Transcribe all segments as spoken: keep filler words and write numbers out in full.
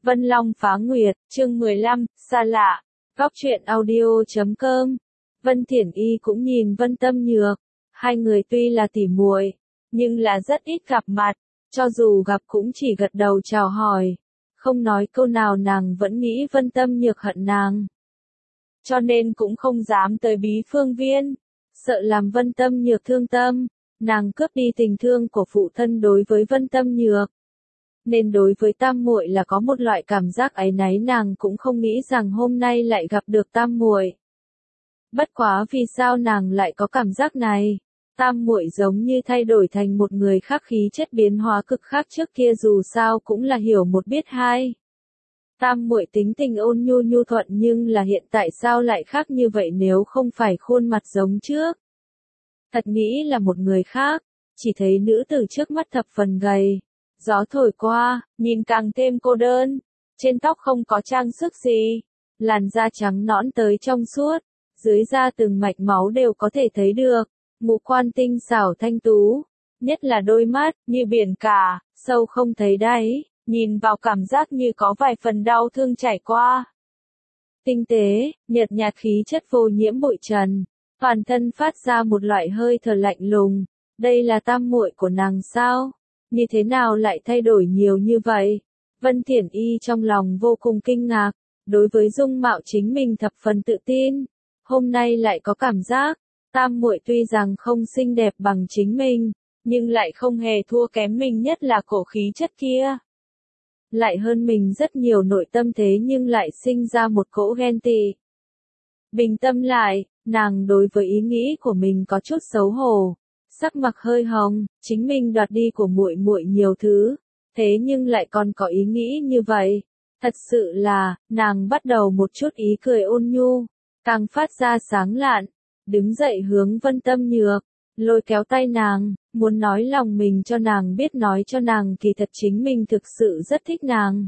Vân Long Phá Nguyệt, chương mười lăm, xa lạ. Góc truyện audio chấm com. Vân Thiển Y cũng nhìn Vân Tâm Nhược. Hai người tuy là tỉ muội, nhưng là rất ít gặp mặt. Cho dù gặp cũng chỉ gật đầu chào hỏi. Không nói câu nào, nàng vẫn nghĩ Vân Tâm Nhược hận nàng. Cho nên cũng không dám tới Bí Phương Viên. Sợ làm Vân Tâm Nhược thương tâm. Nàng cướp đi tình thương của phụ thân đối với Vân Tâm Nhược. Nên đối với tam muội là có một loại cảm giác áy náy, nàng cũng không nghĩ rằng hôm nay lại gặp được tam muội. Bất quá vì sao nàng lại có cảm giác này? Tam muội giống như thay đổi thành một người khác, khí chất biến hóa cực khác trước kia, dù sao cũng là hiểu một biết hai. Tam muội tính tình ôn nhu nhu thuận, nhưng là hiện tại sao lại khác như vậy, nếu không phải khuôn mặt giống trước? Thật nghĩ là một người khác, chỉ thấy nữ tử trước mắt thập phần gầy. Gió thổi qua, nhìn càng thêm cô đơn, trên tóc không có trang sức gì, làn da trắng nõn tới trong suốt, dưới da từng mạch máu đều có thể thấy được, ngũ quan tinh xảo thanh tú, nhất là đôi mắt, như biển cả, sâu không thấy đáy, nhìn vào cảm giác như có vài phần đau thương trải qua. Tinh tế, nhợt nhạt, khí chất vô nhiễm bụi trần, toàn thân phát ra một loại hơi thở lạnh lùng, đây là tam muội của nàng sao? Như thế nào lại thay đổi nhiều như vậy? Vân Thiển Y trong lòng vô cùng kinh ngạc, đối với dung mạo chính mình thập phần tự tin. Hôm nay lại có cảm giác, tam muội tuy rằng không xinh đẹp bằng chính mình, nhưng lại không hề thua kém mình, nhất là cổ khí chất kia. Lại hơn mình rất nhiều nội tâm, thế nhưng lại sinh ra một cỗ ghen tị. Bình tâm lại, nàng đối với ý nghĩ của mình có chút xấu hổ. Sắc mặt hơi hồng, chính mình đoạt đi của muội muội nhiều thứ, thế nhưng lại còn có ý nghĩ như vậy. Thật sự là, nàng bắt đầu một chút ý cười ôn nhu, càng phát ra sáng lạn, đứng dậy hướng Vân Tâm Nhược, lôi kéo tay nàng, muốn nói lòng mình cho nàng biết, nói cho nàng kỳ thật chính mình thực sự rất thích nàng.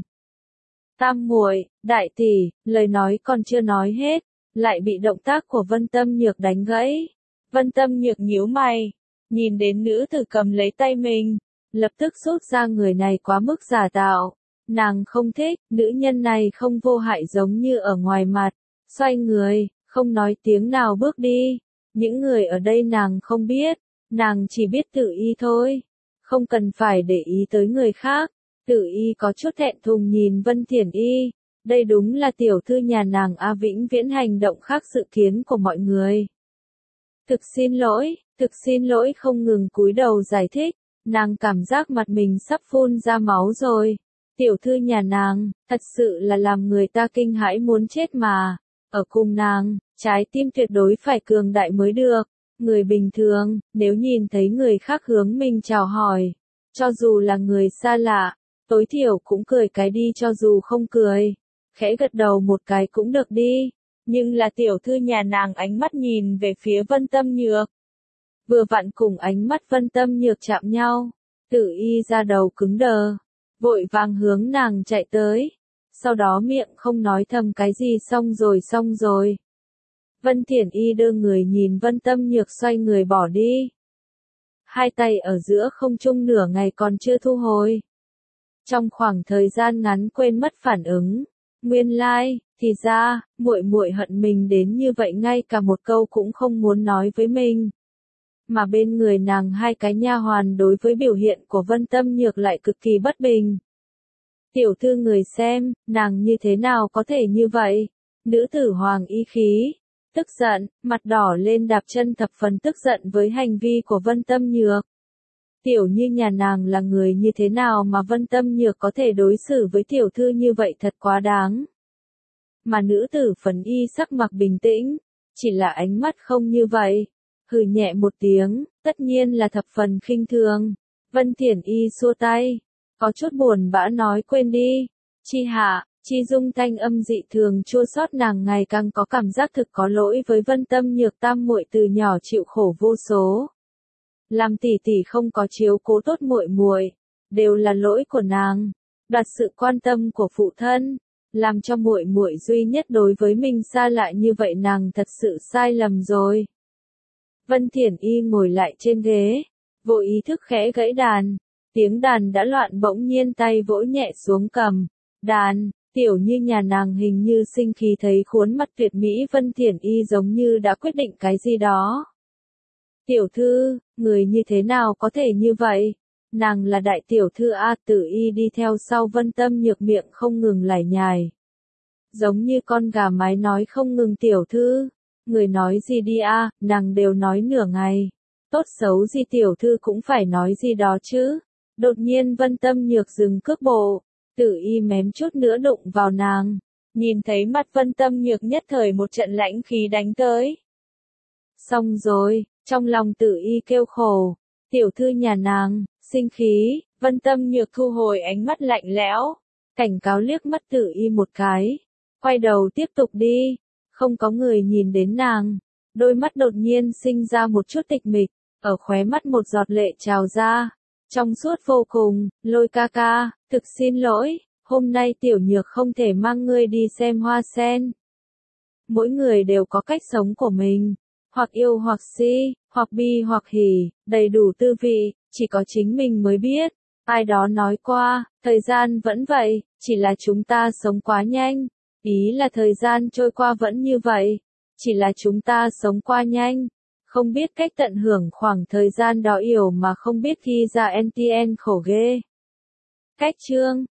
Tam muội, đại tỷ, lời nói còn chưa nói hết, lại bị động tác của Vân Tâm Nhược đánh gãy. Vân Tâm Nhược nhíu mày. Nhìn đến nữ tử cầm lấy tay mình, lập tức rút ra, người này quá mức giả tạo. Nàng không thích, nữ nhân này không vô hại giống như ở ngoài mặt. Xoay người, không nói tiếng nào bước đi. Những người ở đây nàng không biết, nàng chỉ biết Tử Y thôi. Không cần phải để ý tới người khác. Tử Y có chút thẹn thùng nhìn Vân Thiển Y. Đây đúng là tiểu thư nhà nàng A, vĩnh viễn hành động khác dự kiến của mọi người. Thực xin lỗi, thực xin lỗi, không ngừng cúi đầu giải thích, nàng cảm giác mặt mình sắp phun ra máu rồi. Tiểu thư nhà nàng, thật sự là làm người ta kinh hãi muốn chết mà. Ở cùng nàng, trái tim tuyệt đối phải cường đại mới được. Người bình thường, nếu nhìn thấy người khác hướng mình chào hỏi, cho dù là người xa lạ, tối thiểu cũng cười cái đi, cho dù không cười, khẽ gật đầu một cái cũng được đi. Nhưng là tiểu thư nhà nàng ánh mắt nhìn về phía Vân Tâm Nhược. Vừa vặn cùng ánh mắt Vân Tâm Nhược chạm nhau, Tử Y ra đầu cứng đờ, vội vàng hướng nàng chạy tới. Sau đó miệng không nói thầm cái gì, xong rồi xong rồi. Vân Thiển Y đưa người nhìn Vân Tâm Nhược xoay người bỏ đi. Hai tay ở giữa không trung nửa ngày còn chưa thu hồi. Trong khoảng thời gian ngắn quên mất phản ứng. Nguyên lai, like, thì ra, muội muội hận mình đến như vậy, ngay cả một câu cũng không muốn nói với mình. Mà bên người nàng hai cái nha hoàn đối với biểu hiện của Vân Tâm Nhược lại cực kỳ bất bình. Tiểu thư người xem, nàng như thế nào có thể như vậy? Nữ tử Hoàng Y khí, tức giận, mặt đỏ lên, đạp chân, thập phần tức giận với hành vi của Vân Tâm Nhược. Tiểu như nhà nàng là người như thế nào mà Vân Tâm Nhược có thể đối xử với tiểu thư như vậy, thật quá đáng. Mà nữ tử Phấn Y sắc mặt bình tĩnh, chỉ là ánh mắt không như vậy. Hừ nhẹ một tiếng, tất nhiên là thập phần khinh thường. Vân Thiển Y xua tay, có chút buồn bã nói, quên đi. Chi hạ, Chi Dung thanh âm dị thường chua xót, nàng ngày càng có cảm giác thực có lỗi với Vân Tâm Nhược, tam muội từ nhỏ chịu khổ vô số. Làm tỷ tỷ không có chiếu cố tốt muội muội, đều là lỗi của nàng. Đoạt sự quan tâm của phụ thân, làm cho muội muội duy nhất đối với mình xa lạ như vậy, nàng thật sự sai lầm rồi. Vân Thiển Y ngồi lại trên ghế, vô ý thức khẽ gãy đàn, tiếng đàn đã loạn, bỗng nhiên tay vỗ nhẹ xuống cầm, đàn, tiểu như nhà nàng hình như sinh khí thấy khuôn mặt tuyệt mỹ Vân Thiển Y giống như đã quyết định cái gì đó. Tiểu thư, người như thế nào có thể như vậy? Nàng là đại tiểu thư A. Tử Y đi theo sau Vân Tâm Nhược miệng không ngừng lải nhải. Giống như con gà mái nói không ngừng tiểu thư. Người nói gì đi a, nàng đều nói nửa ngày. Tốt xấu gì tiểu thư cũng phải nói gì đó chứ. Đột nhiên Vân Tâm Nhược dừng cước bộ. Tử Y mém chút nữa đụng vào nàng. Nhìn thấy mặt Vân Tâm Nhược nhất thời một trận lãnh khí đánh tới. Xong rồi, trong lòng Tử Y kêu khổ. Tiểu thư nhà nàng, sinh khí, Vân Tâm Nhược thu hồi ánh mắt lạnh lẽo. Cảnh cáo liếc mắt Tử Y một cái. Quay đầu tiếp tục đi. Không có người nhìn đến nàng. Đôi mắt đột nhiên sinh ra một chút tịch mịch. Ở khóe mắt một giọt lệ trào ra. Trong suốt vô cùng, Lôi ca ca, thực xin lỗi, hôm nay tiểu nhược không thể mang ngươi đi xem hoa sen. Mỗi người đều có cách sống của mình, hoặc yêu hoặc si, hoặc bi hoặc hỉ, đầy đủ tư vị, chỉ có chính mình mới biết. Ai đó nói qua, thời gian vẫn vậy, chỉ là chúng ta sống quá nhanh. Ý là thời gian trôi qua vẫn như vậy, chỉ là chúng ta sống qua nhanh. Không biết cách tận hưởng khoảng thời gian đó yểu mà không biết khi ra en tê en khổ ghê. Cách chương